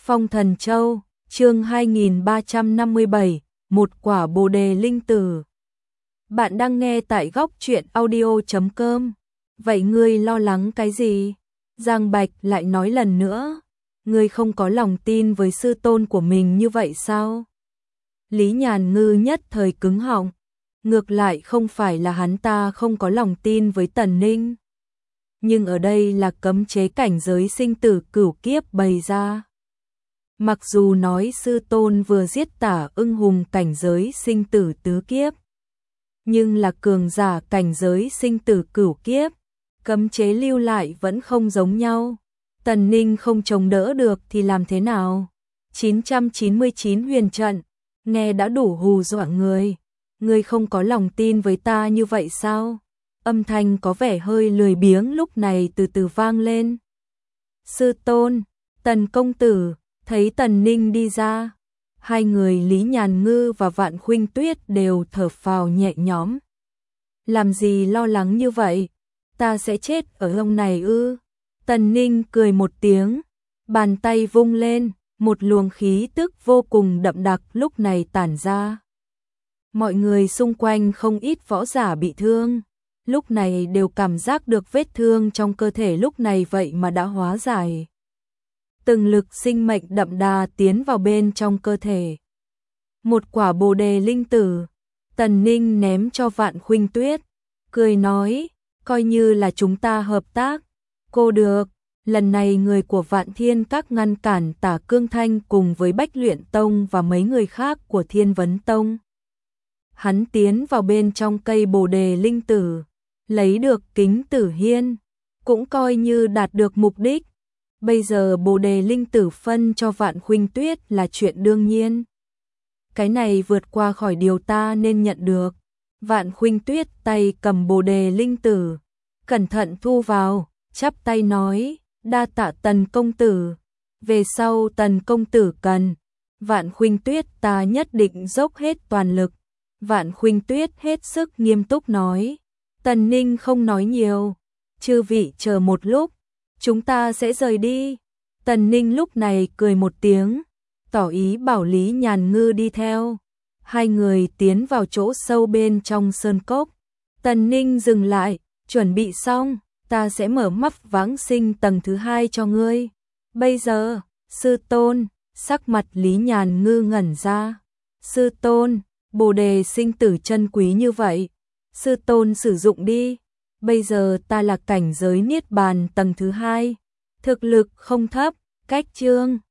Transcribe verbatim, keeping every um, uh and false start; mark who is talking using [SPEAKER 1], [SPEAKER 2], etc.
[SPEAKER 1] Phong Thần Châu, chương hai nghìn ba trăm năm mươi bảy, một quả bồ đề linh tử. Bạn đang nghe tại góc truyện audio chấm com. Vậy ngươi lo lắng cái gì? Giang Bạch lại nói lần nữa. Ngươi không có lòng tin với sư tôn của mình như vậy sao? Lý Nhàn Ngư nhất thời cứng họng. Ngược lại không phải là hắn ta không có lòng tin với Tần Ninh. Nhưng ở đây là cấm chế cảnh giới sinh tử cửu kiếp bày ra. Mặc dù nói sư tôn vừa giết Tả Ưng Hùng cảnh giới sinh tử tứ kiếp, nhưng là cường giả cảnh giới sinh tử cửu kiếp, cấm chế lưu lại vẫn không giống nhau. Tần Ninh không chống đỡ được thì làm thế nào? chín trăm chín mươi chín huyền trận, nghe đã đủ hù dọa người. Ngươi không có lòng tin với ta như vậy sao? Âm thanh có vẻ hơi lười biếng lúc này từ từ vang lên. Sư tôn, Tần công tử. Thấy Tần Ninh đi ra, hai người Lý Nhàn Ngư và Vạn Khuynh Tuyết đều thở phào nhẹ nhõm. Làm gì lo lắng như vậy? Ta sẽ chết ở hôm này ư? Tần Ninh cười một tiếng, bàn tay vung lên, một luồng khí tức vô cùng đậm đặc lúc này tản ra. Mọi người xung quanh không ít võ giả bị thương, lúc này đều cảm giác được vết thương trong cơ thể lúc này vậy mà đã hóa giải. Từng lực sinh mệnh đậm đà tiến vào bên trong cơ thể. Một quả bồ đề linh tử, Tần Ninh ném cho Vạn Khuynh Tuyết, cười nói, coi như là chúng ta hợp tác. Cô được, lần này người của Vạn Thiên Các ngăn cản Tả Cương Thanh cùng với Bách Luyện Tông và mấy người khác của Thiên Vấn Tông. Hắn tiến vào bên trong cây bồ đề linh tử, lấy được kính tử hiên, cũng coi như đạt được mục đích. Bây giờ bồ đề linh tử phân cho Vạn Khuynh Tuyết là chuyện đương nhiên. Cái này vượt qua khỏi điều ta nên nhận được. Vạn Khuynh Tuyết tay cầm bồ đề linh tử, cẩn thận thu vào, chắp tay nói, đa tạ Tần công tử. Về sau Tần công tử cần, Vạn Khuynh Tuyết ta nhất định dốc hết toàn lực. Vạn Khuynh Tuyết hết sức nghiêm túc nói. Tần Ninh không nói nhiều, chư vị chờ một lúc. Chúng ta sẽ rời đi. Tần Ninh lúc này cười một tiếng, tỏ ý bảo Lý Nhàn Ngư đi theo. Hai người tiến vào chỗ sâu bên trong sơn cốc. Tần Ninh dừng lại, chuẩn bị xong, ta sẽ mở mắt vãng sinh tầng thứ hai cho ngươi. Bây giờ, sư tôn, sắc mặt Lý Nhàn Ngư ngẩn ra. Sư tôn, bồ đề sinh tử chân quý như vậy, sư tôn sử dụng đi. Bây giờ ta là cảnh giới niết bàn tầng thứ hai, thực lực không thấp, cách chương